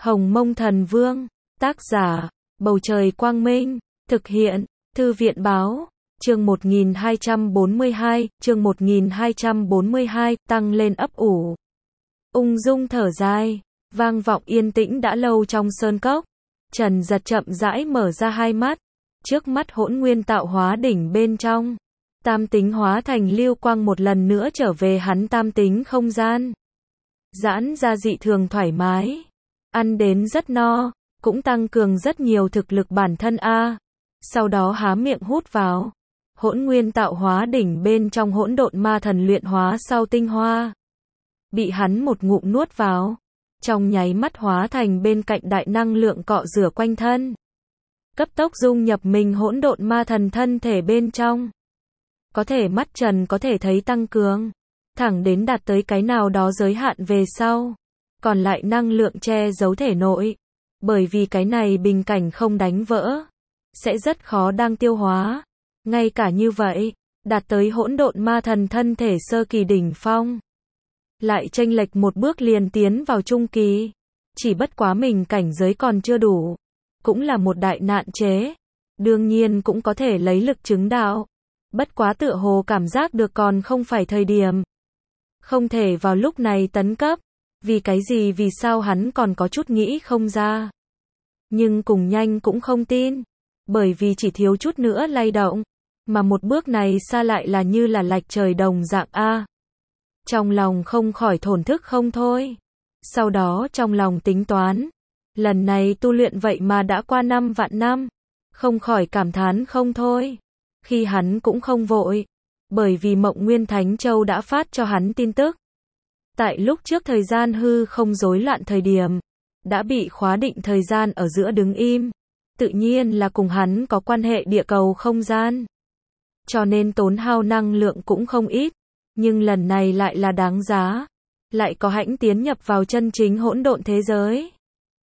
Hồng Mông Thần Vương, tác giả, Bầu Trời Quang Minh, thực hiện, Thư viện Báo, chương 1242, tăng lên ấp ủ. Ung dung thở dài, vang vọng yên tĩnh đã lâu trong sơn cốc. Trần Giật chậm rãi mở ra hai mắt, trước mắt hỗn nguyên tạo hóa đỉnh bên trong. Tam tính hóa thành lưu quang một lần nữa trở về hắn tam tính không gian. Giãn ra dị thường thoải mái, ăn đến rất no, cũng tăng cường rất nhiều thực lực bản thân a. Sau đó há miệng hút vào hỗn nguyên tạo hóa đỉnh bên trong hỗn độn ma thần luyện hóa sau tinh hoa. Bị hắn một ngụm nuốt vào, trong nháy mắt hóa thành bên cạnh đại năng lượng cọ rửa quanh thân. Cấp tốc dung nhập mình hỗn độn ma thần thân thể bên trong. Có thể mắt trần có thể thấy tăng cường, thẳng đến đạt tới cái nào đó giới hạn về sau. Còn lại năng lượng che giấu thể nội. Bởi vì cái này bình cảnh không đánh vỡ, sẽ rất khó đang tiêu hóa. Ngay cả như vậy, đạt tới hỗn độn ma thần thân thể sơ kỳ đỉnh phong. Lại chênh lệch một bước liền tiến vào trung kỳ. Chỉ bất quá mình cảnh giới còn chưa đủ. Cũng là một đại nạn chế. Đương nhiên cũng có thể lấy lực chứng đạo. Bất quá tựa hồ cảm giác được còn không phải thời điểm. Không thể vào lúc này tấn cấp. Vì cái gì vì sao hắn còn có chút nghĩ không ra. Nhưng cùng nhanh cũng không tin. Bởi vì chỉ thiếu chút nữa lay động. Mà một bước này xa lại là như là lệch trời đồng dạng a. Trong lòng không khỏi thổn thức không thôi. Sau đó trong lòng tính toán. Lần này tu luyện vậy mà đã qua 5 vạn năm. Không khỏi cảm thán không thôi. Khi hắn cũng không vội. Bởi vì Mộng Nguyên Thánh Châu đã phát cho hắn tin tức. Tại lúc trước thời gian hư không rối loạn thời điểm. Đã bị khóa định thời gian ở giữa đứng im. Tự nhiên là cùng hắn có quan hệ địa cầu không gian. Cho nên tốn hao năng lượng cũng không ít. Nhưng lần này lại là đáng giá. Lại có hãnh tiến nhập vào chân chính hỗn độn thế giới.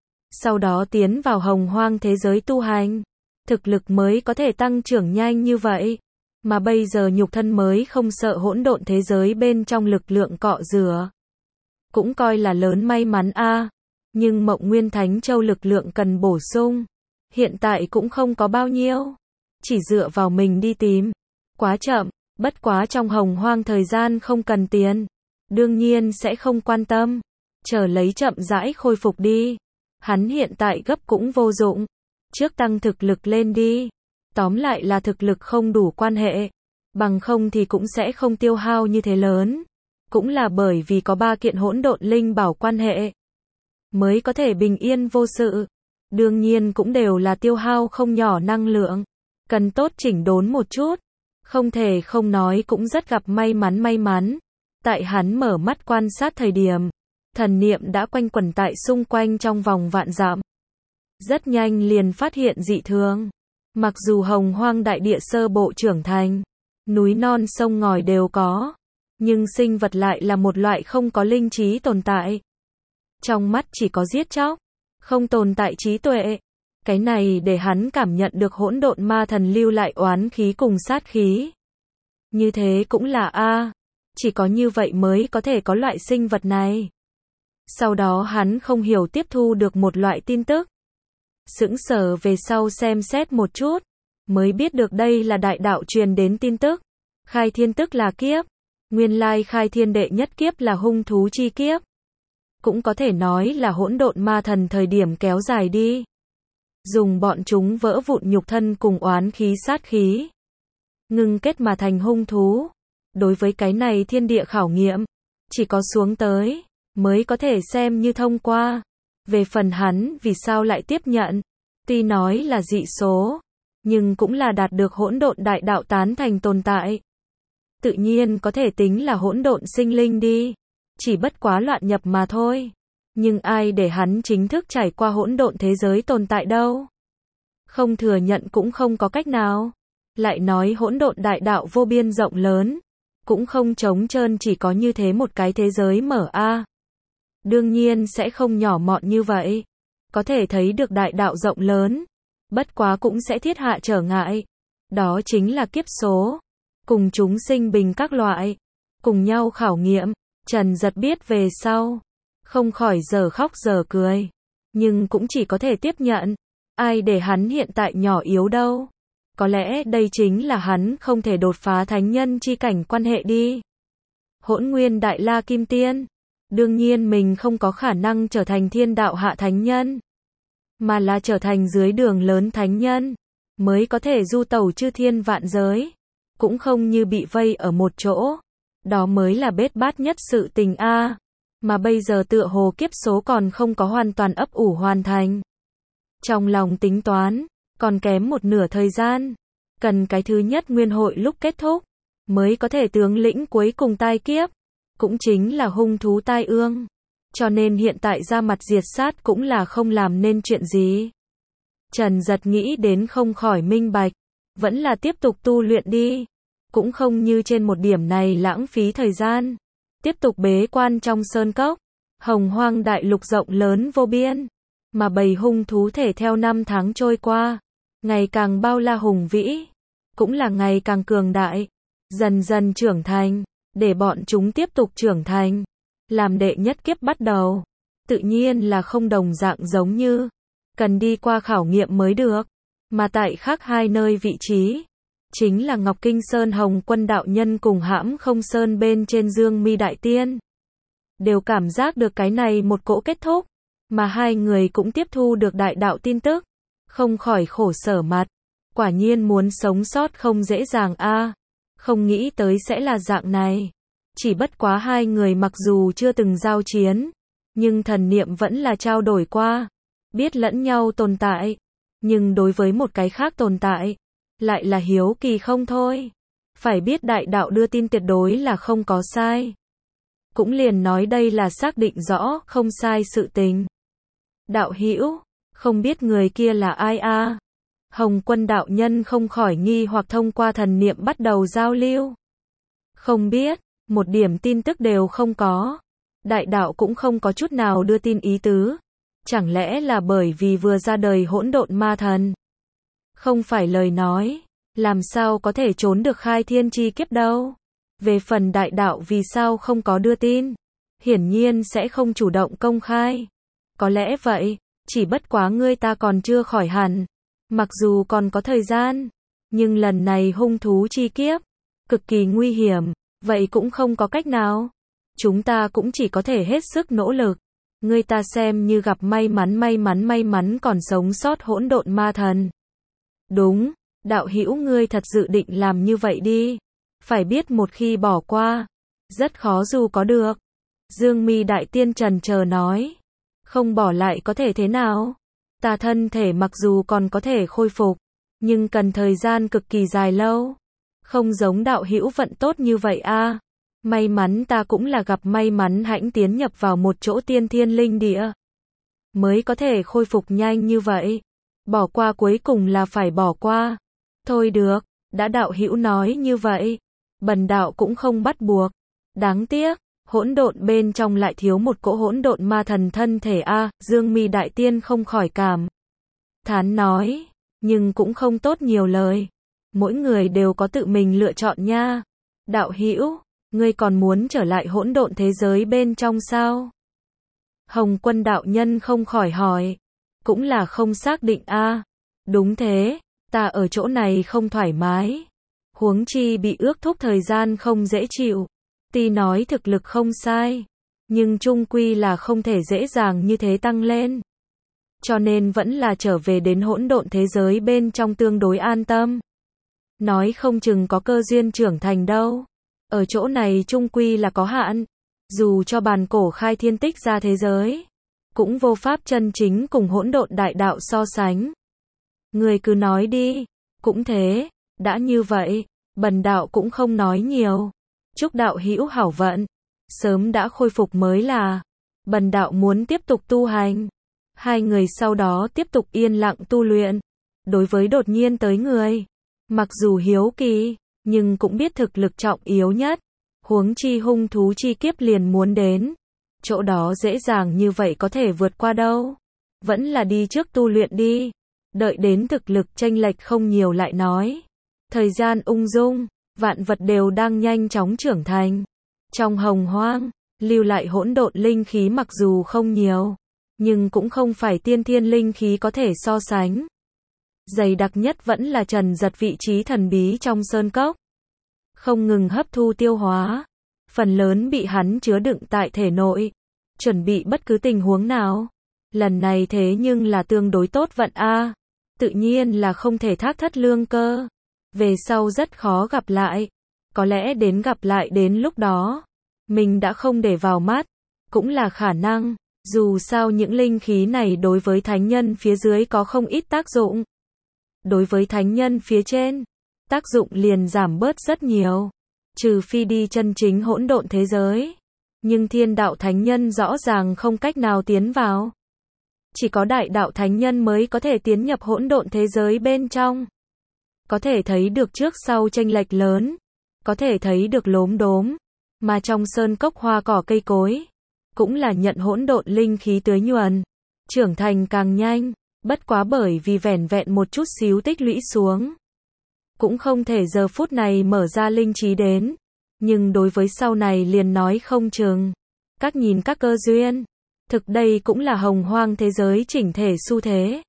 Sau đó tiến vào hồng hoang thế giới tu hành. Thực lực mới có thể tăng trưởng nhanh như vậy. Mà bây giờ nhục thân mới không sợ hỗn độn thế giới bên trong lực lượng cọ rửa. Cũng coi là lớn may mắn a. Nhưng Mộng Nguyên Thánh Châu lực lượng cần bổ sung. Hiện tại cũng không có bao nhiêu. Chỉ dựa vào mình đi tìm. Quá chậm, bất quá trong hồng hoang thời gian không cần tiền. Đương nhiên sẽ không quan tâm. Chờ lấy chậm rãi khôi phục đi. Hắn hiện tại gấp cũng vô dụng. Trước tăng thực lực lên đi. Tóm lại là thực lực không đủ quan hệ. Bằng không thì cũng sẽ không tiêu hao như thế lớn. Cũng là bởi vì có 3 kiện hỗn độn linh bảo quan hệ. Mới có thể bình yên vô sự. Đương nhiên cũng đều là tiêu hao không nhỏ năng lượng. Cần tốt chỉnh đốn một chút. Không thể không nói cũng rất gặp may mắn. Tại hắn mở mắt quan sát thời điểm. Thần niệm đã quanh quẩn tại xung quanh trong vòng vạn dặm. Rất nhanh liền phát hiện dị thường. Mặc dù hồng hoang đại địa sơ bộ trưởng thành. Núi non sông ngòi đều có. Nhưng sinh vật lại là một loại không có linh trí tồn tại. Trong mắt chỉ có giết chóc. Không tồn tại trí tuệ. Cái này để hắn cảm nhận được hỗn độn ma thần lưu lại oán khí cùng sát khí. Như thế cũng là a. Chỉ có như vậy mới có thể có loại sinh vật này. Sau đó hắn không hiểu tiếp thu được một loại tin tức. Sững sờ về sau xem xét một chút. Mới biết được đây là đại đạo truyền đến tin tức. Khai thiên tức là kiếp. Nguyên lai khai thiên đệ nhất kiếp là hung thú chi kiếp. Cũng có thể nói là hỗn độn ma thần thời điểm kéo dài đi. Dùng bọn chúng vỡ vụn nhục thân cùng oán khí sát khí. Ngưng kết mà thành hung thú. Đối với cái này thiên địa khảo nghiệm. Chỉ có xuống tới. Mới có thể xem như thông qua. Về phần hắn vì sao lại tiếp nhận. Tuy nói là dị số. Nhưng cũng là đạt được hỗn độn đại đạo tán thành tồn tại. Tự nhiên có thể tính là hỗn độn sinh linh đi. Chỉ bất quá loạn nhập mà thôi. Nhưng ai để hắn chính thức trải qua hỗn độn thế giới tồn tại đâu. Không thừa nhận cũng không có cách nào. Lại nói hỗn độn đại đạo vô biên rộng lớn. Cũng không trống trơn chỉ có như thế một cái thế giới mở a. Đương nhiên sẽ không nhỏ mọn như vậy. Có thể thấy được đại đạo rộng lớn. Bất quá cũng sẽ thiết hạ trở ngại. Đó chính là kiếp số. Cùng chúng sinh bình các loại. Cùng nhau khảo nghiệm. Trần Giật biết về sau. Không khỏi giờ khóc giờ cười. nhưng cũng chỉ có thể tiếp nhận. Ai để hắn hiện tại nhỏ yếu đâu. Có lẽ đây chính là hắn không thể đột phá thánh nhân chi cảnh quan hệ đi. Hỗn Nguyên Đại La Kim Tiên. Đương nhiên mình không có khả năng trở thành thiên đạo hạ thánh nhân, mà là trở thành dưới đường lớn thánh nhân, mới có thể du tẩu chư thiên vạn giới. Cũng không như bị vây ở một chỗ. Đó mới là bết bát nhất sự tình a. Mà bây giờ tựa hồ kiếp số còn không có hoàn toàn ấp ủ hoàn thành. Trong lòng tính toán, còn kém một nửa thời gian. Cần cái thứ nhất nguyên hội lúc kết thúc, mới có thể tướng lĩnh cuối cùng tai kiếp. Cũng chính là hung thú tai ương. Cho nên hiện tại ra mặt diệt sát cũng là không làm nên chuyện gì. Trần Giật nghĩ đến không khỏi minh bạch. Vẫn là tiếp tục tu luyện đi. Cũng không như trên một điểm này lãng phí thời gian. Tiếp tục bế quan trong sơn cốc. Hồng Hoang đại lục rộng lớn vô biên. Mà bầy hung thú thể theo năm tháng trôi qua. Ngày càng bao la hùng vĩ. Cũng là ngày càng cường đại. Dần dần trưởng thành. Để bọn chúng tiếp tục trưởng thành. Làm đệ nhất kiếp bắt đầu. Tự nhiên là không đồng dạng giống như. Cần đi qua khảo nghiệm mới được. Mà tại khác hai nơi vị trí. Chính là Ngọc Kinh Sơn Hồng Quân đạo nhân cùng Hãm Không Sơn bên trên Dương Mi Đại Tiên. Đều cảm giác được cái này một cỗ kết thúc. Mà hai người cũng tiếp thu được đại đạo tin tức. Không khỏi khổ sở mặt. Quả nhiên muốn sống sót không dễ dàng a. Không nghĩ tới sẽ là dạng này. Chỉ bất quá hai người mặc dù chưa từng giao chiến, nhưng thần niệm vẫn là trao đổi qua. Biết lẫn nhau tồn tại. Nhưng đối với một cái khác tồn tại, lại là hiếu kỳ không thôi. Phải biết đại đạo đưa tin tuyệt đối là không có sai. Cũng liền nói đây là xác định rõ không sai sự tình. Đạo hữu, không biết người kia là ai a? Hồng Quân đạo nhân không khỏi nghi hoặc thông qua thần niệm bắt đầu giao lưu. Không biết, một điểm tin tức đều không có. Đại đạo cũng không có chút nào đưa tin ý tứ. Chẳng lẽ là bởi vì vừa ra đời hỗn độn ma thần? Không phải lời nói, làm sao có thể trốn được khai thiên chi kiếp đâu. Về phần đại đạo vì sao không có đưa tin, hiển nhiên sẽ không chủ động công khai. Có lẽ vậy, chỉ bất quá ngươi ta còn chưa khỏi hẳn. Mặc dù còn có thời gian, nhưng lần này hung thú chi kiếp, cực kỳ nguy hiểm, vậy cũng không có cách nào. Chúng ta cũng chỉ có thể hết sức nỗ lực. Ngươi ta xem như gặp may mắn còn sống sót hỗn độn ma thần. Đúng, đạo hữu ngươi thật dự định làm như vậy đi. Phải biết một khi bỏ qua, rất khó dù có được. Dương Mi Đại Tiên trần chờ nói. Không bỏ lại có thể thế nào? Ta thân thể mặc dù còn có thể khôi phục, nhưng cần thời gian cực kỳ dài lâu. Không giống đạo hữu vận tốt như vậy a. May mắn ta cũng là gặp may mắn hãnh tiến nhập vào một chỗ tiên thiên linh địa. Mới có thể khôi phục nhanh như vậy. Bỏ qua cuối cùng là phải bỏ qua. Thôi được, đã đạo hữu nói như vậy. Bần đạo cũng không bắt buộc. Đáng tiếc, hỗn độn bên trong lại thiếu một cỗ hỗn độn ma thần thân thể a. Dương Mi Đại Tiên không khỏi cảm thán nói. Nhưng cũng không tốt nhiều lời. Mỗi người đều có tự mình lựa chọn nha. Đạo hữu, ngươi còn muốn trở lại hỗn độn thế giới bên trong sao? Hồng Quân đạo nhân không khỏi hỏi. Cũng là không xác định a. Đúng thế, ta ở chỗ này không thoải mái. Huống chi bị ước thúc thời gian không dễ chịu. Tuy nói thực lực không sai, nhưng chung quy là không thể dễ dàng như thế tăng lên. Cho nên vẫn là trở về đến hỗn độn thế giới bên trong tương đối an tâm. Nói không chừng có cơ duyên trưởng thành đâu. Ở chỗ này chung quy là có hạn. Dù cho bàn cổ khai thiên tích ra thế giới, cũng vô pháp chân chính cùng hỗn độn đại đạo so sánh. Người cứ nói đi. Cũng thế, đã như vậy, bần đạo cũng không nói nhiều. Chúc đạo hữu hảo vận. Sớm đã khôi phục mới là. Bần đạo muốn tiếp tục tu hành. Hai người sau đó tiếp tục yên lặng tu luyện. Đối với đột nhiên tới người, mặc dù hiếu kỳ, nhưng cũng biết thực lực trọng yếu nhất. Huống chi hung thú chi kiếp liền muốn đến. Chỗ đó dễ dàng như vậy có thể vượt qua đâu. Vẫn là đi trước tu luyện đi. Đợi đến thực lực chênh lệch không nhiều lại nói. Thời gian ung dung, vạn vật đều đang nhanh chóng trưởng thành. Trong hồng hoang, lưu lại hỗn độn linh khí mặc dù không nhiều, nhưng cũng không phải tiên thiên linh khí có thể so sánh. Dày đặc nhất vẫn là Trần Giật vị trí thần bí trong sơn cốc. Không ngừng hấp thu tiêu hóa, phần lớn bị hắn chứa đựng tại thể nội, chuẩn bị bất cứ tình huống nào. Lần này thế nhưng là tương đối tốt vận a, tự nhiên là không thể thác thất lương cơ. Về sau rất khó gặp lại, có lẽ đến gặp lại đến lúc đó, mình đã không để vào mắt, cũng là khả năng, dù sao những linh khí này đối với thánh nhân phía dưới có không ít tác dụng. Đối với thánh nhân phía trên, tác dụng liền giảm bớt rất nhiều, trừ phi đi chân chính hỗn độn thế giới. Nhưng thiên đạo thánh nhân rõ ràng không cách nào tiến vào. Chỉ có đại đạo thánh nhân mới có thể tiến nhập hỗn độn thế giới bên trong. Có thể thấy được trước sau chênh lệch lớn, có thể thấy được lốm đốm, mà trong sơn cốc hoa cỏ cây cối, cũng là nhận hỗn độn linh khí tưới nhuần, trưởng thành càng nhanh, bất quá bởi vì vẻn vẹn một chút xíu tích lũy xuống. Cũng không thể giờ phút này mở ra linh trí đến, nhưng đối với sau này liền nói không chừng. Các nhìn các cơ duyên, thực đây cũng là hồng hoang thế giới chỉnh thể xu thế.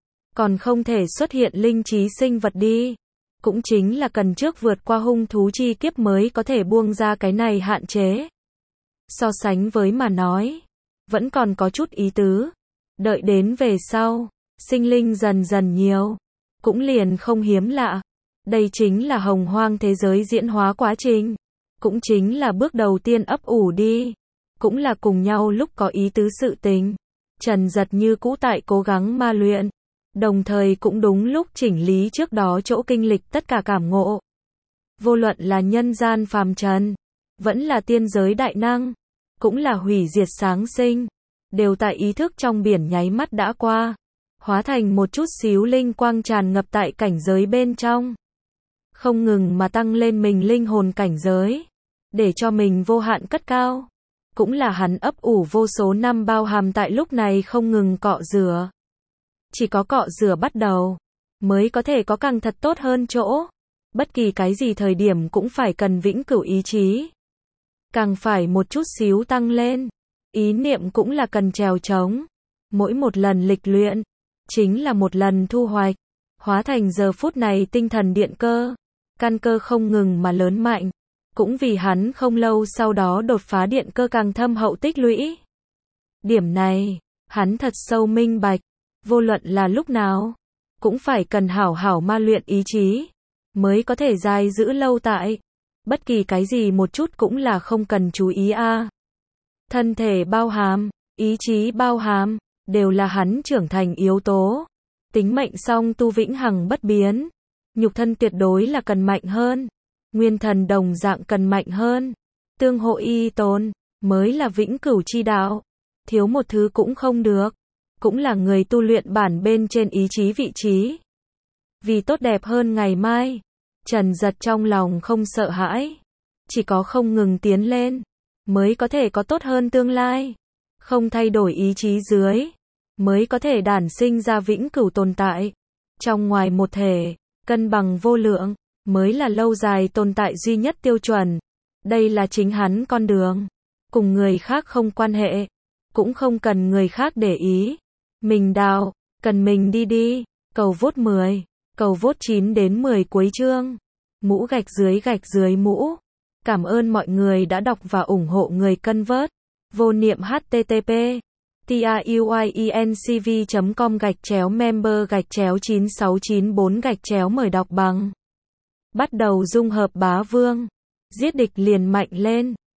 Còn không thể xuất hiện linh trí sinh vật đi. Cũng chính là cần trước vượt qua hung thú chi kiếp mới có thể buông ra cái này hạn chế. So sánh với mà nói, vẫn còn có chút ý tứ. Đợi đến về sau, sinh linh dần dần nhiều, cũng liền không hiếm lạ. Đây chính là hồng hoang thế giới diễn hóa quá trình, cũng chính là bước đầu tiên ấp ủ đi, cũng là cùng nhau lúc có ý tứ sự tình. Trần Giật như cũ tại cố gắng ma luyện, đồng thời cũng đúng lúc chỉnh lý trước đó chỗ kinh lịch tất cả cảm ngộ. Vô luận là nhân gian phàm trần, vẫn là tiên giới đại năng, cũng là hủy diệt sáng sinh, đều tại ý thức trong biển nháy mắt đã qua, hóa thành một chút xíu linh quang tràn ngập tại cảnh giới bên trong. Không ngừng mà tăng lên mình linh hồn cảnh giới, để cho mình vô hạn cất cao. Cũng là hắn ấp ủ vô số năm bao hàm tại lúc này không ngừng cọ rửa. Chỉ có cọ rửa bắt đầu, mới có thể có càng thật tốt hơn chỗ. Bất kỳ cái gì thời điểm cũng phải cần vĩnh cửu ý chí. Càng phải một chút xíu tăng lên. Ý niệm cũng là cần trèo trống. Mỗi một lần lịch luyện, chính là một lần thu hoạch. Hóa thành giờ phút này tinh thần điện cơ. Căn cơ không ngừng mà lớn mạnh. Cũng vì hắn không lâu sau đó đột phá điện cơ càng thâm hậu tích lũy. Điểm này, hắn thật sâu minh bạch. Vô luận là lúc nào, cũng phải cần hảo hảo ma luyện ý chí, mới có thể dài giữ lâu tại. Bất kỳ cái gì một chút cũng là không cần chú ý a. Thân thể bao hàm, ý chí bao hàm, đều là hắn trưởng thành yếu tố. Tính mệnh song tu vĩnh hằng bất biến. Nhục thân tuyệt đối là cần mạnh hơn. Nguyên thần đồng dạng cần mạnh hơn. Tương hộ y tồn, mới là vĩnh cửu chi đạo. Thiếu một thứ cũng không được. Cũng là người tu luyện bản bên trên ý chí vị trí. Vì tốt đẹp hơn ngày mai, Trần Giật trong lòng không sợ hãi. Chỉ có không ngừng tiến lên, mới có thể có tốt hơn tương lai. Không thay đổi ý chí dưới, mới có thể đản sinh ra vĩnh cửu tồn tại. Trong ngoài một thể, cân bằng vô lượng, mới là lâu dài tồn tại duy nhất tiêu chuẩn. Đây là chính hắn con đường. Cùng người khác không quan hệ, cũng không cần người khác để ý. Mình đào, cần mình đi đi. Cầu vote 10, cầu vote 9 đến 10 cuối chương. Mũ gạch dưới mũ. Cảm ơn mọi người đã đọc và ủng hộ người cân vớt. Vô niệm http truyencv.com/member/9694 mời đọc bằng. Bắt đầu dung hợp bá vương. Giết địch liền mạnh lên.